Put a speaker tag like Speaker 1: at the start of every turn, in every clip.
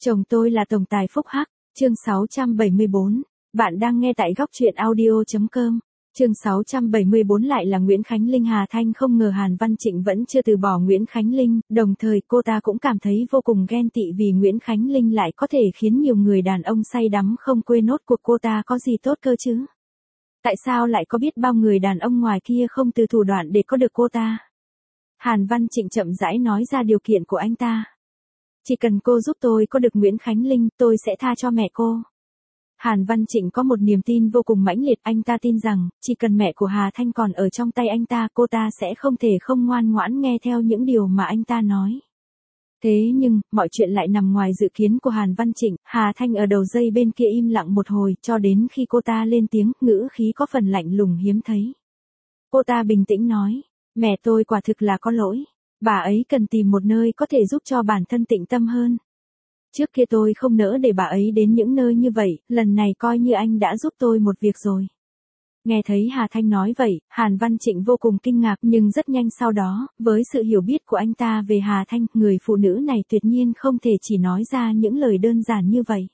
Speaker 1: Chồng tôi là tổng tài phúc hắc, chương 674. Bạn đang nghe tại góc truyện audio.com. Chương 674 lại là Nguyễn Khánh Linh. Hà Thanh không ngờ Hàn Văn Trịnh vẫn chưa từ bỏ Nguyễn Khánh Linh, đồng thời cô ta cũng cảm thấy vô cùng ghen tị vì Nguyễn Khánh Linh lại có thể khiến nhiều người đàn ông say đắm không quên nốt cuộc cô ta có gì tốt cơ chứ. Tại sao lại có biết bao người đàn ông ngoài kia không từ thủ đoạn để có được cô ta? Hàn Văn Trịnh chậm rãi nói ra điều kiện của anh ta. Chỉ cần cô giúp tôi có được Nguyễn Khánh Linh, tôi sẽ tha cho mẹ cô. Hàn Văn Trịnh có một niềm tin vô cùng mãnh liệt, anh ta tin rằng, chỉ cần mẹ của Hà Thanh còn ở trong tay anh ta, cô ta sẽ không thể không ngoan ngoãn nghe theo những điều mà anh ta nói. Thế nhưng, mọi chuyện lại nằm ngoài dự kiến của Hàn Văn Trịnh. Hà Thanh ở đầu dây bên kia im lặng một hồi, cho đến khi cô ta lên tiếng, ngữ khí có phần lạnh lùng hiếm thấy. Cô ta bình tĩnh nói, mẹ tôi quả thực là có lỗi. Bà ấy cần tìm một nơi có thể giúp cho bản thân tĩnh tâm hơn. Trước kia tôi không nỡ để bà ấy đến những nơi như vậy, lần này coi như anh đã giúp tôi một việc rồi. Nghe thấy Hà Thanh nói vậy, Hàn Văn Trịnh vô cùng kinh ngạc, nhưng rất nhanh sau đó, với sự hiểu biết của anh ta về Hà Thanh, người phụ nữ này tuyệt nhiên không thể chỉ nói ra những lời đơn giản như vậy.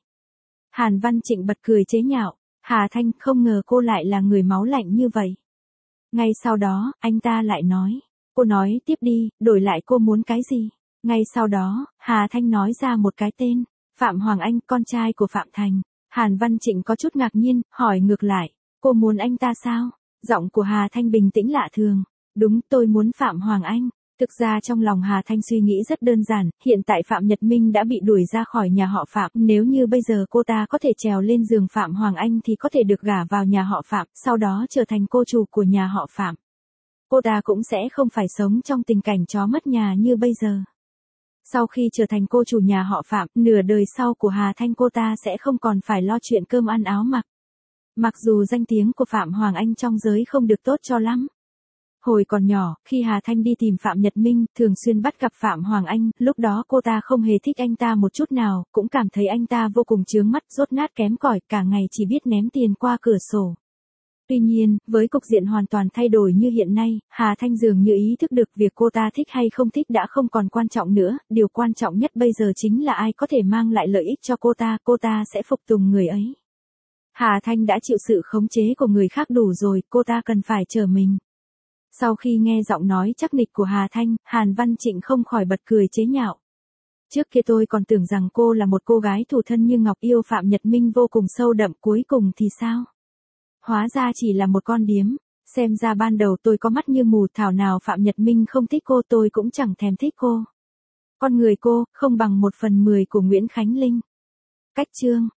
Speaker 1: Hàn Văn Trịnh bật cười chế nhạo, Hà Thanh, không ngờ cô lại là người máu lạnh như vậy. Ngay sau đó, anh ta lại nói, cô nói tiếp đi, đổi lại cô muốn cái gì? Ngay sau đó, Hà Thanh nói ra một cái tên, Phạm Hoàng Anh, con trai của Phạm Thành. Hàn Văn Trịnh có chút ngạc nhiên, hỏi ngược lại, cô muốn anh ta sao? Giọng của Hà Thanh bình tĩnh lạ thường, đúng, tôi muốn Phạm Hoàng Anh. Thực ra trong lòng Hà Thanh suy nghĩ rất đơn giản, hiện tại Phạm Nhật Minh đã bị đuổi ra khỏi nhà họ Phạm, nếu như bây giờ cô ta có thể trèo lên giường Phạm Hoàng Anh thì có thể được gả vào nhà họ Phạm, sau đó trở thành cô chủ của nhà họ Phạm. Cô ta cũng sẽ không phải sống trong tình cảnh chó mất nhà như bây giờ. Sau khi trở thành cô chủ nhà họ Phạm, nửa đời sau của Hà Thanh cô ta sẽ không còn phải lo chuyện cơm ăn áo mặc. Mặc dù danh tiếng của Phạm Hoàng Anh trong giới không được tốt cho lắm. Hồi còn nhỏ, khi Hà Thanh đi tìm Phạm Nhật Minh, thường xuyên bắt gặp Phạm Hoàng Anh, lúc đó cô ta không hề thích anh ta một chút nào, cũng cảm thấy anh ta vô cùng chướng mắt, dốt nát kém cỏi, cả ngày chỉ biết ném tiền qua cửa sổ. Tuy nhiên, với cục diện hoàn toàn thay đổi như hiện nay, Hà Thanh dường như ý thức được việc cô ta thích hay không thích đã không còn quan trọng nữa, điều quan trọng nhất bây giờ chính là ai có thể mang lại lợi ích cho cô ta sẽ phục tùng người ấy. Hà Thanh đã chịu sự khống chế của người khác đủ rồi, cô ta cần phải trở mình. Sau khi nghe giọng nói chắc nịch của Hà Thanh, Hàn Văn Trịnh không khỏi bật cười chế nhạo. Trước kia tôi còn tưởng rằng cô là một cô gái thủ thân như ngọc yêu Phạm Nhật Minh vô cùng sâu đậm, cuối cùng thì sao? Hóa ra chỉ là một con điếm, xem ra ban đầu tôi có mắt như mù, thảo nào Phạm Nhật Minh không thích cô, tôi cũng chẳng thèm thích cô. Con người cô, không bằng 1/10 của Nguyễn Khánh Linh. Cách chương